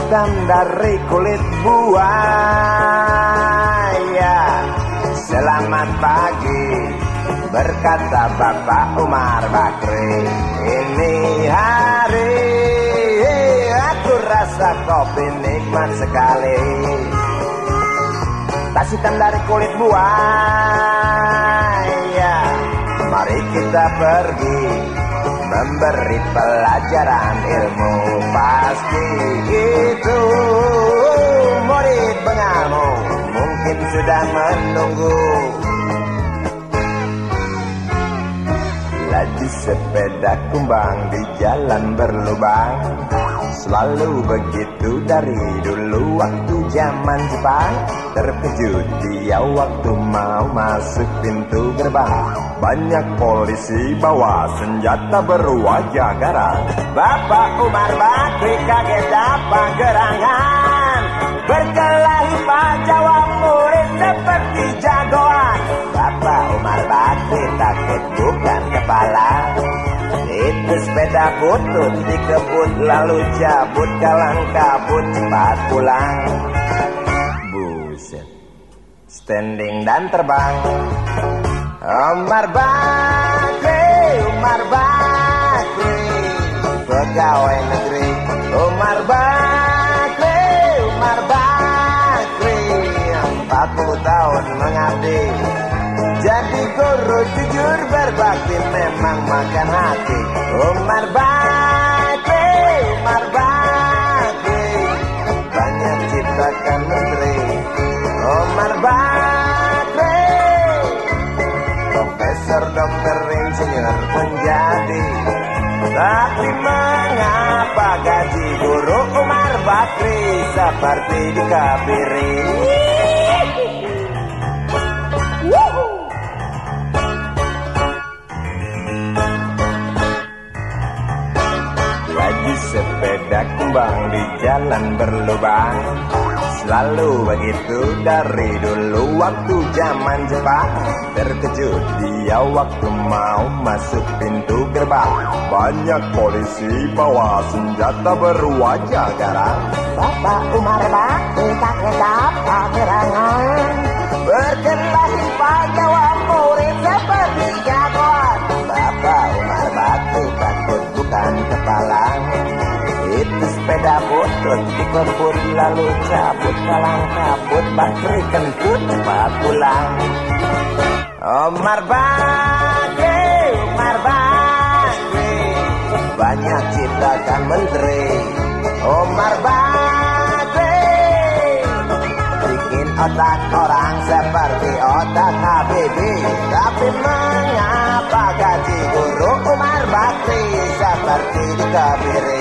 hitam dari kulit buaya. Selamat pagi, berkata Bapak Umar Bakri. Ini hari aku rasa kopi nikmat sekali. Tas hitam dari kulit buaya, mari kita pergi memberi pelajaran ilmu. Pasti itu murid bengamu mungkin sudah menunggu. Laju sepeda kumbang di jalan berlubang, selalu begitu dari dulu waktu zaman Jepang. Terkejut dia waktu mau masuk pintu gerbang, banyak polisi bawa senjata berwajah garang. Bapak Umar Bakri kaget dapat gerangan, berkelahi Pak jawab murid seperti jagoan. Bapak Umar Bakri takut bukan kepala, itu sepeda butut dikebut lalu cabut, kalang kabut cepat pulang. Buset, standing dan terbang. Umar Bakri, pegawai negeri. Umar Bakri, 40 tahun mengabdi, jadi guru jujur berbakti, memang makan hati. Umar Bakri, banyak ciptakan menteri. Umar Bakri, profesor, dokter, insinyur menjadi. Tapi mengapa gaji guru Umar Bakri seperti dikebiri? Laju sepeda kumbang di jalan berlubang, selalu begitu dari dulu waktu zaman Jepang. Terkejut dia waktu mau masuk pintu gerbang, banyak polisi bawa senjata berwajah garang. Bapak Umar Bakri kaget dapat gerangan, berkelahi Pak jawab murid seperti jagoan. Bapak Umar Bakri takut bukan kepala, itu sepeda butut dikebut lalu cabut, kalang kabut. Bakri kentut cepat pulang. Umar Bakri, banyak ciptakan menteri. Umar Bakri bikin otak orang seperti otak Habibie. Tapi mengapa gaji guru Umar Bakri seperti dikebiri?